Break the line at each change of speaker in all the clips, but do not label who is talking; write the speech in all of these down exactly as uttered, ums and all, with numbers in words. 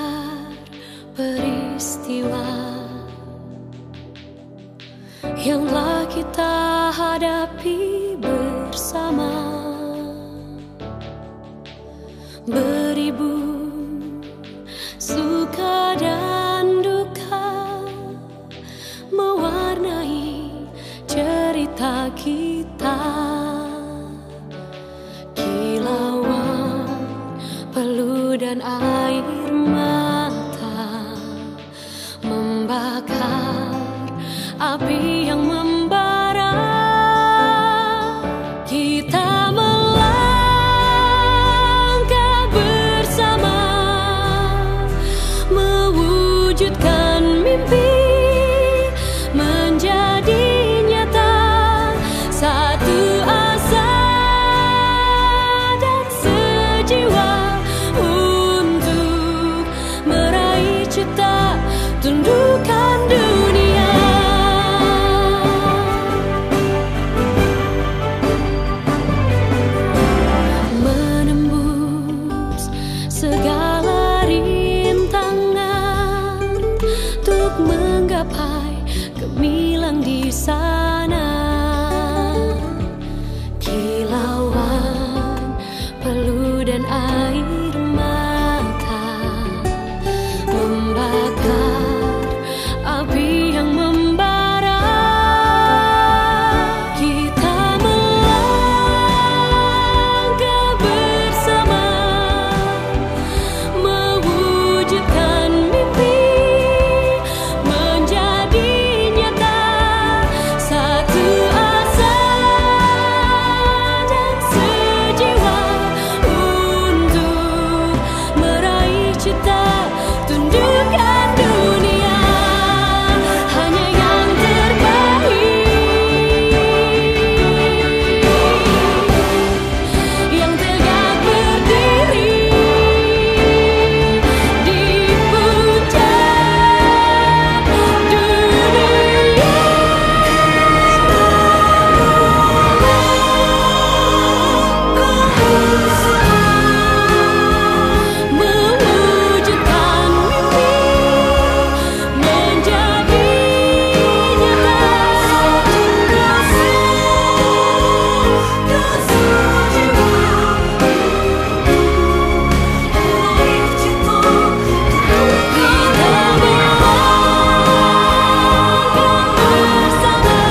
membakar peristiwa yang telah kita hadapi bersama. Beribu suka dan duka mewarnai cerita kita. Kilauan peluh dan air mata membakar api yang membara. Kita melangkah bersama mewujudkan mimpi menjadi nyata. Satu asa dan sejiwa untuk meraih cita, tundukkan dunia. Segala rintangan untuk menggapai gemilang di sana. Kilauan peluh dan air mata membakar api yang membara. Kita melangkah bersama mewujudkan mimpi menjadi nyata. Satu asa dan sejiwa untuk meraih cita, tundukkan dunia. Hanya yang terbaik yang tegak berdiri di puncak dunia. Mewujudkan mimpi menjadi nyata. Kita melangkah bersama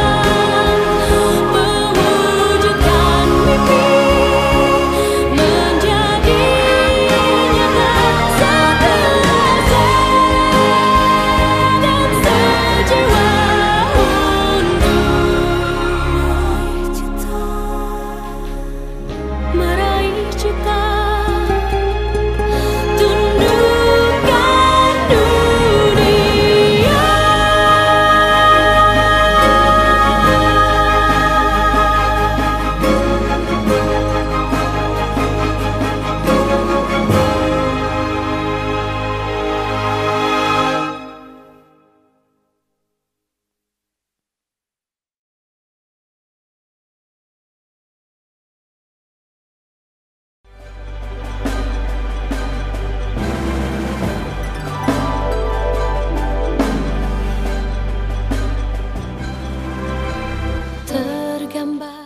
mewujudkan mimpi menjadi nyata. Satu asa dan sejiwa untuk meraih cita, tundukkan dunia. Tergambar